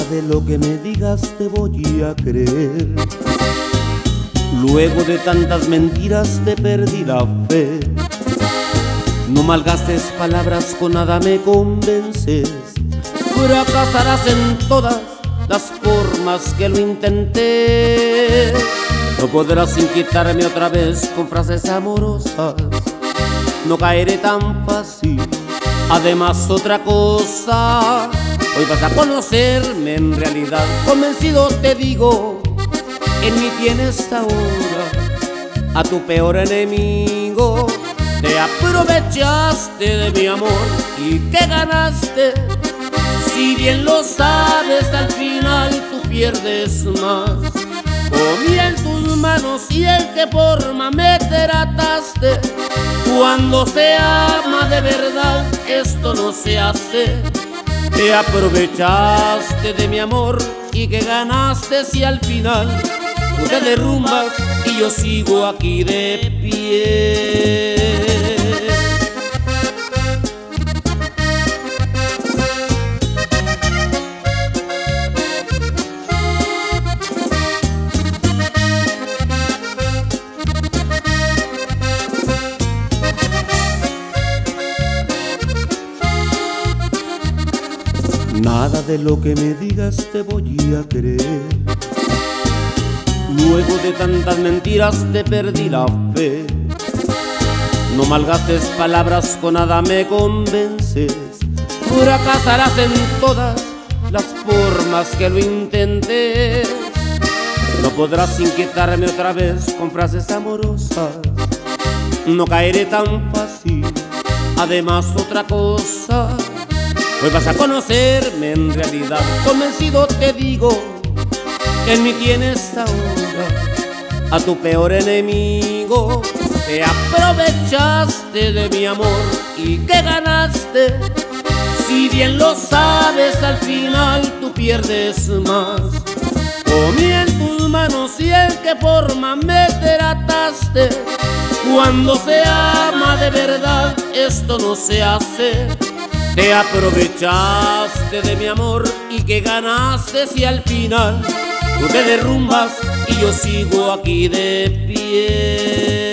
de lo que me digas te voy a creer. Luego de tantas mentiras te perdí la fe. No malgastes palabras, con nada me convences. Fracasarás en todas las formas que lo intenté. No podrás inquietarme otra vez con frases amorosas. No caeré tan fácil. Además, otra cosa, hoy vas a conocerme en realidad. Convencido te digo, en mí tienes ahora a tu peor enemigo. Te aprovechaste de mi amor y ¿qué ganaste? Si bien lo sabes, al final tú pierdes más. Comí en tus manos y en qué forma me trataste. Cuando se ama de verdad, esto no se hace. Te aprovechaste de mi amor y ¿qué ganaste si al final tú te derrumbas y yo sigo aquí de pie? Nada de lo que me digas te voy a creer. Luego de tantas mentiras te perdí la fe. No malgastes palabras, con nada me convences. Fracasarás en todas las formas que lo intentes. No podrás inquietarme otra vez con frases amorosas. No caeré tan fácil. Además, otra cosa, hoy vas a conocerme en realidad. Convencido te digo, en mí tienes ahora a tu peor enemigo. Te aprovechaste de mi amor y ¿qué ganaste? Si bien lo sabes, al final tú pierdes más. Comí en tus manos y en qué forma me trataste. Cuando se ama de verdad, esto no se hace. Te aprovechaste de mi amor y ¿qué ganaste si al final tú te derrumbas y yo sigo aquí de pie?